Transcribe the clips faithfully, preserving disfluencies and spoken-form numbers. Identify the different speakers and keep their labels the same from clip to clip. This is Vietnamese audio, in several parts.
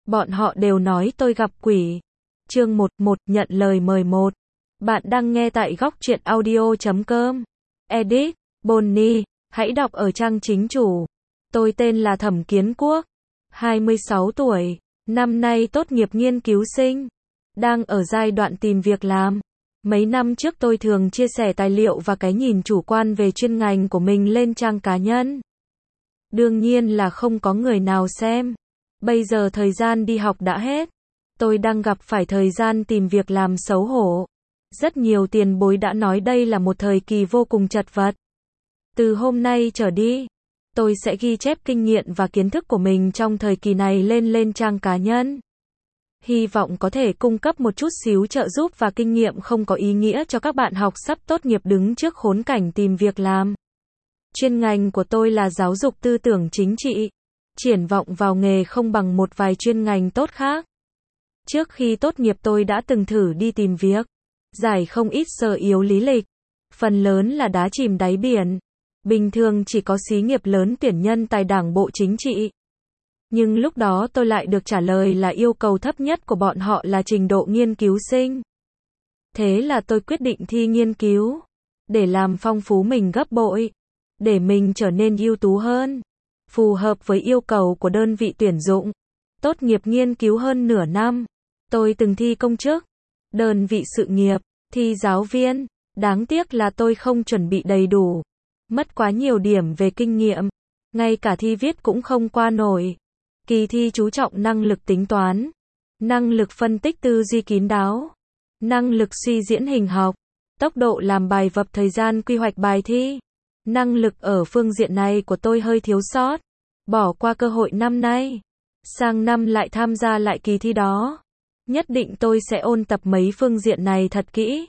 Speaker 1: Bọn họ đều nói tôi gặp quỷ. Chương một một nhận lời mời một. Bạn đang nghe tại góc truyện audio chấm com. Edit, Bonnie, hãy đọc ở trang chính chủ. Tôi tên là Thẩm Kiến Quốc, hai mươi sáu tuổi, năm nay tốt nghiệp nghiên cứu sinh, đang ở giai đoạn tìm việc làm. Mấy năm trước tôi thường chia sẻ tài liệu và cái nhìn chủ quan về chuyên ngành của mình lên trang cá nhân. Đương nhiên là không có người nào xem. Bây giờ thời gian đi học đã hết. Tôi đang gặp phải thời gian tìm việc làm xấu hổ. Rất nhiều tiền bối đã nói đây là một thời kỳ vô cùng chật vật. Từ hôm nay trở đi, tôi sẽ ghi chép kinh nghiệm và kiến thức của mình trong thời kỳ này lên lên trang cá nhân. Hy vọng có thể cung cấp một chút xíu trợ giúp và kinh nghiệm không có ý nghĩa cho các bạn học sắp tốt nghiệp đứng trước khốn cảnh tìm việc làm. Chuyên ngành của tôi là giáo dục tư tưởng chính trị. Triển vọng vào nghề không bằng một vài chuyên ngành tốt khác. Trước khi tốt nghiệp tôi đã từng thử đi tìm việc, giải không ít sơ yếu lý lịch. Phần lớn là đá chìm đáy biển. Bình thường chỉ có xí nghiệp lớn tuyển nhân tài đảng bộ chính trị. Nhưng lúc đó tôi lại được trả lời là yêu cầu thấp nhất của bọn họ là trình độ nghiên cứu sinh. Thế là tôi quyết định thi nghiên cứu, để làm phong phú mình gấp bội, để mình trở nên ưu tú hơn, phù hợp với yêu cầu của đơn vị tuyển dụng. Tốt nghiệp nghiên cứu hơn nửa năm, tôi từng thi công chức, đơn vị sự nghiệp, thi giáo viên. Đáng tiếc là tôi không chuẩn bị đầy đủ, mất quá nhiều điểm về kinh nghiệm, ngay cả thi viết cũng không qua nổi. Kỳ thi chú trọng năng lực tính toán, năng lực phân tích tư duy kín đáo, năng lực suy diễn hình học, tốc độ làm bài vập, thời gian quy hoạch bài thi. Năng lực ở phương diện này của tôi hơi thiếu sót, bỏ qua cơ hội năm nay. Sang năm lại tham gia lại kỳ thi đó. Nhất định tôi sẽ ôn tập mấy phương diện này thật kỹ,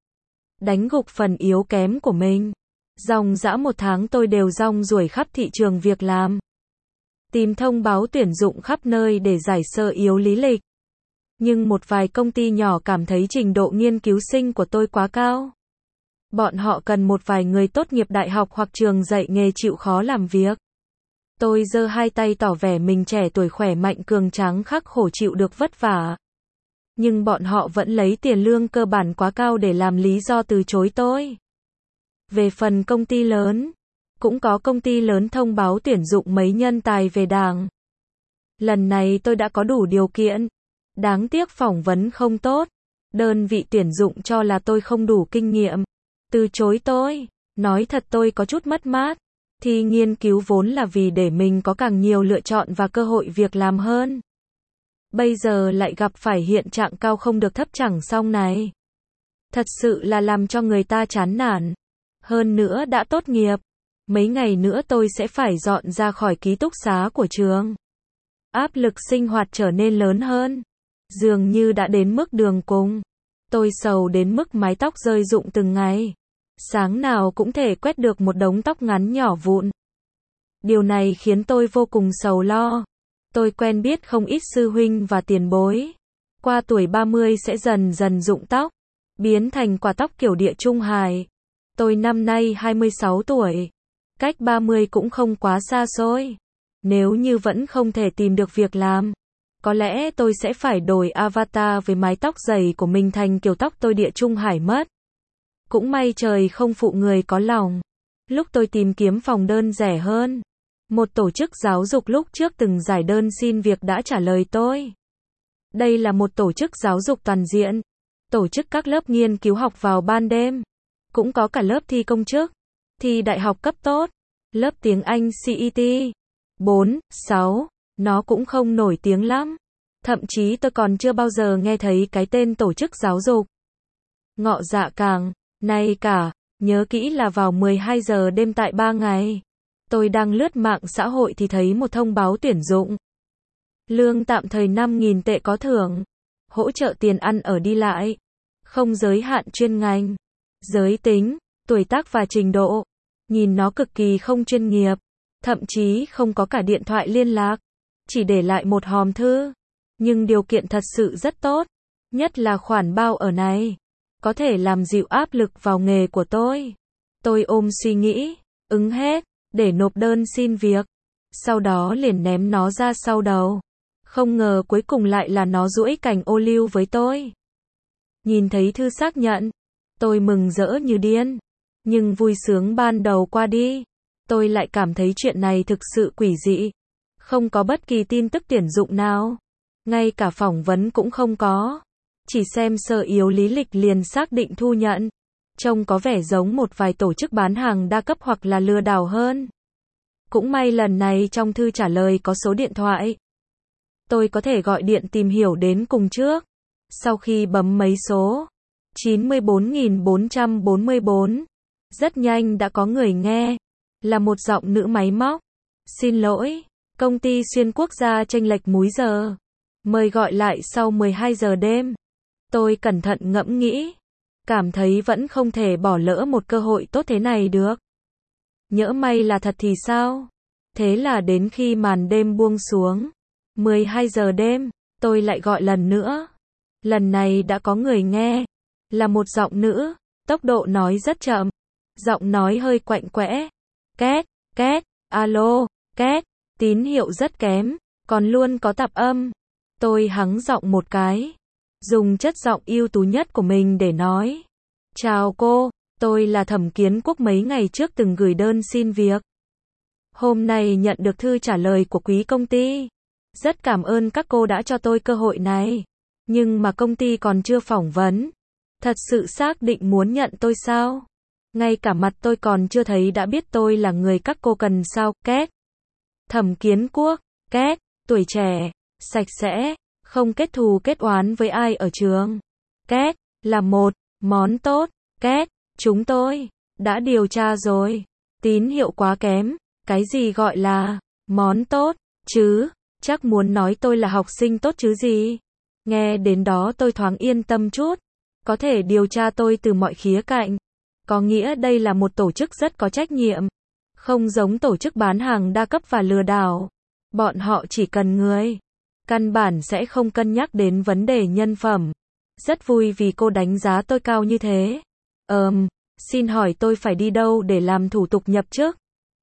Speaker 1: đánh gục phần yếu kém của mình. Dòng dã một tháng tôi đều rong ruổi khắp thị trường việc làm, tìm thông báo tuyển dụng khắp nơi để giải sơ yếu lý lịch. Nhưng một vài công ty nhỏ cảm thấy trình độ nghiên cứu sinh của tôi quá cao. Bọn họ cần một vài người tốt nghiệp đại học hoặc trường dạy nghề chịu khó làm việc. Tôi giơ hai tay tỏ vẻ mình trẻ tuổi khỏe mạnh cường tráng khắc khổ chịu được vất vả. Nhưng bọn họ vẫn lấy tiền lương cơ bản quá cao để làm lý do từ chối tôi. Về phần công ty lớn, cũng có công ty lớn thông báo tuyển dụng mấy nhân tài về Đảng. Lần này tôi đã có đủ điều kiện. Đáng tiếc phỏng vấn không tốt. Đơn vị tuyển dụng cho là tôi không đủ kinh nghiệm, từ chối tôi. Nói thật tôi có chút mất mát. Thi nghiên cứu vốn là vì để mình có càng nhiều lựa chọn và cơ hội việc làm hơn. Bây giờ lại gặp phải hiện trạng cao không được thấp chẳng xong này. Thật sự là làm cho người ta chán nản. Hơn nữa đã tốt nghiệp. Mấy ngày nữa tôi sẽ phải dọn ra khỏi ký túc xá của trường. Áp lực sinh hoạt trở nên lớn hơn. Dường như đã đến mức đường cùng. Tôi sầu đến mức mái tóc rơi rụng từng ngày. Sáng nào cũng thể quét được một đống tóc ngắn nhỏ vụn. Điều này khiến tôi vô cùng sầu lo. Tôi quen biết không ít sư huynh và tiền bối. Qua tuổi ba mươi sẽ dần dần rụng tóc, biến thành quả tóc kiểu Địa Trung Hải. Tôi năm nay hai mươi sáu tuổi. Cách ba mươi cũng không quá xa xôi. Nếu như vẫn không thể tìm được việc làm, có lẽ tôi sẽ phải đổi avatar với mái tóc dày của mình thành kiểu tóc tôi Địa Trung Hải mất. Cũng may trời không phụ người có lòng. Lúc tôi tìm kiếm phòng đơn rẻ hơn, một tổ chức giáo dục lúc trước từng giải đơn xin việc đã trả lời tôi. Đây là một tổ chức giáo dục toàn diện, tổ chức các lớp nghiên cứu học vào ban đêm. Cũng có cả lớp thi công chức, thi đại học cấp tốt, lớp tiếng Anh xê e tê, bốn, sáu, nó cũng không nổi tiếng lắm. Thậm chí tôi còn chưa bao giờ nghe thấy cái tên tổ chức giáo dục. Ngọ Dạ Càng, nay cả, nhớ kỹ là vào mười hai giờ đêm tại ba ngày. Tôi đang lướt mạng xã hội thì thấy một thông báo tuyển dụng. Lương tạm thời năm nghìn tệ có thưởng, hỗ trợ tiền ăn ở đi lại, không giới hạn chuyên ngành, giới tính, tuổi tác và trình độ. Nhìn nó cực kỳ không chuyên nghiệp, thậm chí không có cả điện thoại liên lạc, chỉ để lại một hòm thư. Nhưng điều kiện thật sự rất tốt, nhất là khoản bao ở này, có thể làm dịu áp lực vào nghề của tôi. Tôi ôm suy nghĩ, ứng hết, để nộp đơn xin việc, sau đó liền ném nó ra sau đầu. Không ngờ cuối cùng lại là nó duỗi cành ô liu với tôi. Nhìn thấy thư xác nhận, tôi mừng rỡ như điên. Nhưng vui sướng ban đầu qua đi, tôi lại cảm thấy chuyện này thực sự quỷ dị. Không có bất kỳ tin tức tuyển dụng nào. Ngay cả phỏng vấn cũng không có. Chỉ xem sơ yếu lý lịch liền xác định thu nhận. Trông có vẻ giống một vài tổ chức bán hàng đa cấp hoặc là lừa đảo hơn. Cũng may lần này trong thư trả lời có số điện thoại. Tôi có thể gọi điện tìm hiểu đến cùng trước. Sau khi bấm mấy số chín mươi bốn nghìn bốn trăm bốn mươi bốn, rất nhanh đã có người nghe. Là một giọng nữ máy móc. Xin lỗi, công ty xuyên quốc gia chênh lệch múi giờ. Mời gọi lại sau mười hai giờ đêm. Tôi cẩn thận ngẫm nghĩ. Cảm thấy vẫn không thể bỏ lỡ một cơ hội tốt thế này được. Nhỡ may là thật thì sao? Thế là đến khi màn đêm buông xuống, mười hai giờ đêm, tôi lại gọi lần nữa. Lần này đã có người nghe. Là một giọng nữ, tốc độ nói rất chậm. Giọng nói hơi quạnh quẽ. Két, két, alo, két, tín hiệu rất kém, còn luôn có tạp âm. Tôi hắng giọng một cái. Dùng chất giọng ưu tú nhất của mình để nói. Chào cô, tôi là Thẩm Kiến Quốc, mấy ngày trước từng gửi đơn xin việc. Hôm nay nhận được thư trả lời của quý công ty. Rất cảm ơn các cô đã cho tôi cơ hội này. Nhưng mà công ty còn chưa phỏng vấn. Thật sự xác định muốn nhận tôi sao? Ngay cả mặt tôi còn chưa thấy đã biết tôi là người các cô cần sao? Két. Thẩm Kiến Quốc. Két. Tuổi trẻ, sạch sẽ, không kết thù kết oán với ai ở trường. Két. Là một món tốt. Két. Chúng tôi đã điều tra rồi. Tín hiệu quá kém. Cái gì gọi là món tốt chứ? Chắc muốn nói tôi là học sinh tốt chứ gì? Nghe đến đó tôi thoáng yên tâm chút. Có thể điều tra tôi từ mọi khía cạnh. Có nghĩa đây là một tổ chức rất có trách nhiệm. Không giống tổ chức bán hàng đa cấp và lừa đảo. Bọn họ chỉ cần người. Căn bản sẽ không cân nhắc đến vấn đề nhân phẩm. Rất vui vì cô đánh giá tôi cao như thế. Ờm, xin hỏi tôi phải đi đâu để làm thủ tục nhập chức?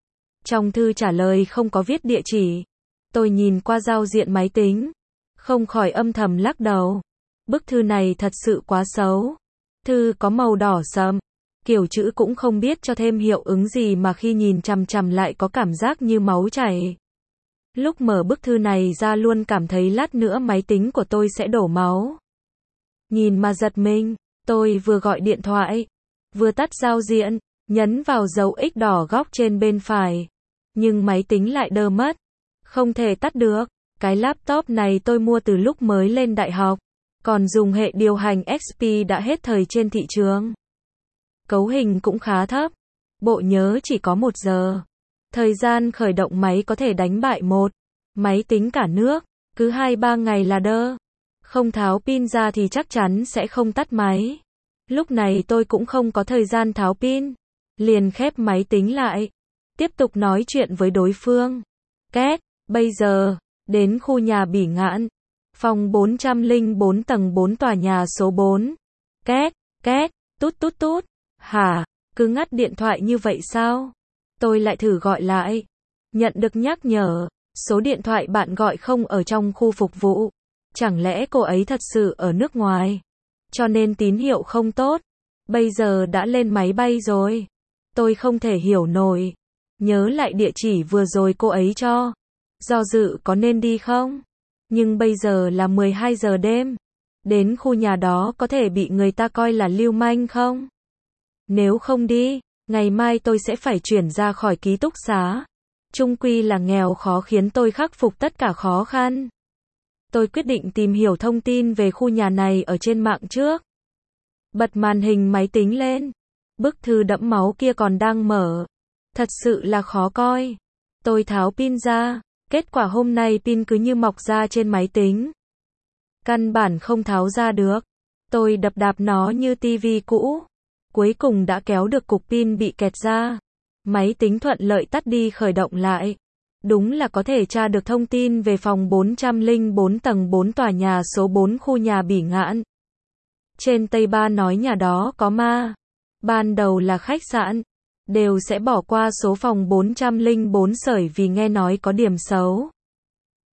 Speaker 1: Trong thư trả lời không có viết địa chỉ. Tôi nhìn qua giao diện máy tính. Không khỏi âm thầm lắc đầu. Bức thư này thật sự quá xấu. Thư có màu đỏ sậm. Kiểu chữ cũng không biết cho thêm hiệu ứng gì mà khi nhìn chằm chằm lại có cảm giác như máu chảy. Lúc mở bức thư này ra luôn cảm thấy lát nữa máy tính của tôi sẽ đổ máu. Nhìn mà giật mình, tôi vừa gọi điện thoại, vừa tắt giao diện, nhấn vào dấu X đỏ góc trên bên phải. Nhưng máy tính lại đơ mất. Không thể tắt được. Cái laptop này tôi mua từ lúc mới lên đại học. Còn dùng hệ điều hành ích pê đã hết thời trên thị trường. Cấu hình cũng khá thấp. Bộ nhớ chỉ có một giờ. Thời gian khởi động máy có thể đánh bại một máy tính cả nước. Cứ hai ba ngày là đơ. Không tháo pin ra thì chắc chắn sẽ không tắt máy. Lúc này tôi cũng không có thời gian tháo pin. Liền khép máy tính lại. Tiếp tục nói chuyện với đối phương. Két, bây giờ, đến khu nhà Bỉ Ngạn. Phòng bốn trăm lẻ bốn tầng bốn tòa nhà số bốn. Két, két, tút tút tút. Hả, cứ ngắt điện thoại như vậy sao? Tôi lại thử gọi lại. Nhận được nhắc nhở. Số điện thoại bạn gọi không ở trong khu phục vụ. Chẳng lẽ cô ấy thật sự ở nước ngoài? Cho nên tín hiệu không tốt. Bây giờ đã lên máy bay rồi. Tôi không thể hiểu nổi. Nhớ lại địa chỉ vừa rồi cô ấy cho. Do dự có nên đi không? Nhưng bây giờ là mười hai giờ đêm. Đến khu nhà đó có thể bị người ta coi là lưu manh không? Nếu không đi, ngày mai tôi sẽ phải chuyển ra khỏi ký túc xá. Chung quy là nghèo khó khiến tôi khắc phục tất cả khó khăn. Tôi quyết định tìm hiểu thông tin về khu nhà này ở trên mạng trước. Bật màn hình máy tính lên. Bức thư đẫm máu kia còn đang mở. Thật sự là khó coi. Tôi tháo pin ra. Kết quả hôm nay pin cứ như mọc ra trên máy tính. Căn bản không tháo ra được. Tôi đập đạp nó như tivi cũ. Cuối cùng đã kéo được cục pin bị kẹt ra. Máy tính thuận lợi tắt đi khởi động lại. Đúng là có thể tra được thông tin về phòng bốn trăm lẻ bốn tầng bốn tòa nhà số bốn khu nhà Bỉ Ngạn. Trên Tây Ba nói nhà đó có ma. Ban đầu là khách sạn. Đều sẽ bỏ qua số phòng bốn trăm lẻ bốn sởi vì nghe nói có điểm xấu.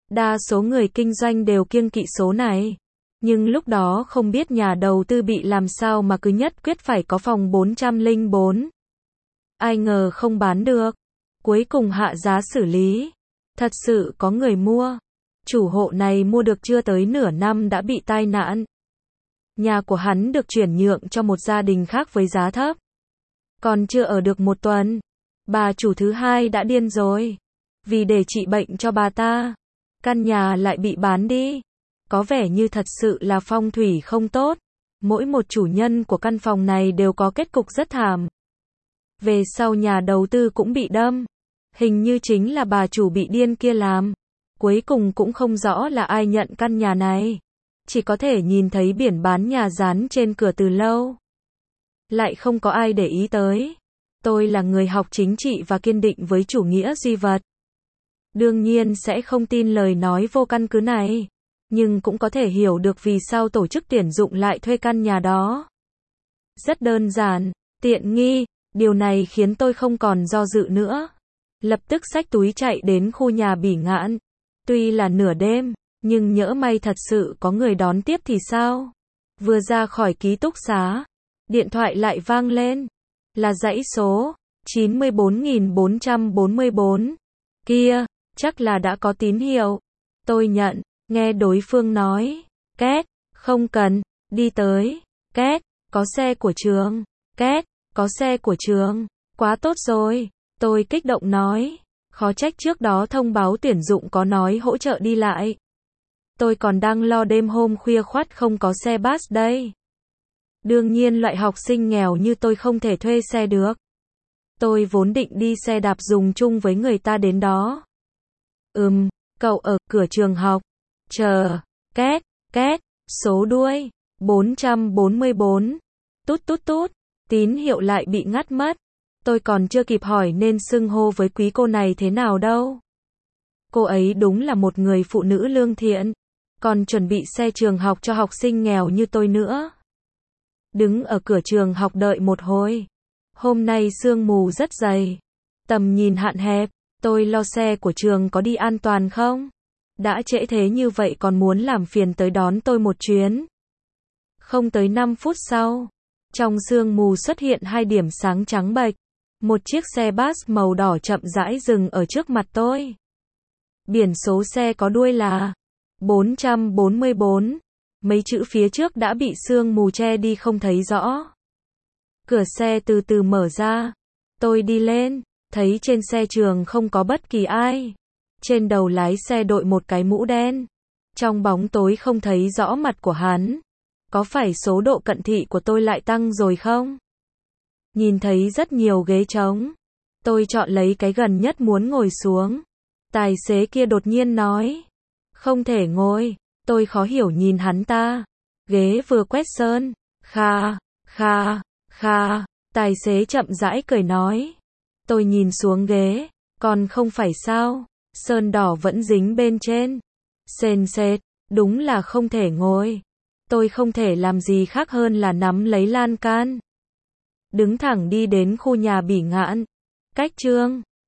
Speaker 1: Đa số người kinh doanh đều kiêng kỵ số này. Nhưng lúc đó không biết nhà đầu tư bị làm sao mà cứ nhất quyết phải có phòng bốn trăm lẻ bốn. Ai ngờ không bán được. Cuối cùng hạ giá xử lý. Thật sự có người mua. Chủ hộ này mua được chưa tới nửa năm đã bị tai nạn. Nhà của hắn được chuyển nhượng cho một gia đình khác với giá thấp. Còn chưa ở được một tuần, bà chủ thứ hai đã điên rồi. Vì để trị bệnh cho bà ta, căn nhà lại bị bán đi. Có vẻ như thật sự là phong thủy không tốt. Mỗi một chủ nhân của căn phòng này đều có kết cục rất thảm. Về sau nhà đầu tư cũng bị đâm. Hình như chính là bà chủ bị điên kia làm. Cuối cùng cũng không rõ là ai nhận căn nhà này. Chỉ có thể nhìn thấy biển bán nhà dán trên cửa từ lâu. Lại không có ai để ý tới. Tôi là người học chính trị và kiên định với chủ nghĩa duy vật. Đương nhiên sẽ không tin lời nói vô căn cứ này. Nhưng cũng có thể hiểu được vì sao tổ chức tuyển dụng lại thuê căn nhà đó. Rất đơn giản, tiện nghi, điều này khiến tôi không còn do dự nữa. Lập tức xách túi chạy đến khu nhà Bỉ Ngạn. Tuy là nửa đêm, nhưng nhỡ may thật sự có người đón tiếp thì sao? Vừa ra khỏi ký túc xá, điện thoại lại vang lên. Là dãy số chín mươi bốn nghìn bốn trăm bốn mươi bốn. Kia, chắc là đã có tín hiệu. Tôi nhận, nghe đối phương nói. Két, không cần, đi tới. Két, có xe của trường. Két, có xe của trường. Quá tốt rồi. Tôi kích động nói. Khó trách trước đó thông báo tuyển dụng có nói hỗ trợ đi lại. Tôi còn đang lo đêm hôm khuya khoắt không có xe bus đây. Đương nhiên loại học sinh nghèo như tôi không thể thuê xe được. Tôi vốn định đi xe đạp dùng chung với người ta đến đó. Ừm, cậu ở cửa trường học. Chờ, két, két, số đuôi, bốn trăm bốn mươi bốn. Tút tút tút, tín hiệu lại bị ngắt mất. Tôi còn chưa kịp hỏi nên xưng hô với quý cô này thế nào đâu. Cô ấy đúng là một người phụ nữ lương thiện. Còn chuẩn bị xe trường học cho học sinh nghèo như tôi nữa. Đứng ở cửa trường học đợi một hồi. Hôm nay sương mù rất dày. Tầm nhìn hạn hẹp. Tôi lo xe của trường có đi an toàn không? Đã trễ thế như vậy còn muốn làm phiền tới đón tôi một chuyến. Không tới năm phút sau. Trong sương mù xuất hiện hai điểm sáng trắng bệch. Một chiếc xe bus màu đỏ chậm rãi dừng ở trước mặt tôi. Biển số xe có đuôi là bốn trăm bốn mươi bốn. Mấy chữ phía trước đã bị sương mù che đi không thấy rõ. Cửa xe từ từ mở ra. Tôi đi lên, thấy trên xe trường không có bất kỳ ai. Trên đầu lái xe đội một cái mũ đen. Trong bóng tối không thấy rõ mặt của hắn. Có phải số độ cận thị của tôi lại tăng rồi không? Nhìn thấy rất nhiều ghế trống. Tôi chọn lấy cái gần nhất muốn ngồi xuống. Tài xế kia đột nhiên nói. Không thể ngồi. Tôi khó hiểu nhìn hắn ta. Ghế vừa quét sơn. Kha, kha, kha. Tài xế chậm rãi cười nói. Tôi nhìn xuống ghế. Còn không phải sao. Sơn đỏ vẫn dính bên trên. Sền sệt. Đúng là không thể ngồi. Tôi không thể làm gì khác hơn là nắm lấy lan can. Đứng thẳng đi đến khu nhà Bỉ Ngạn. Cách trường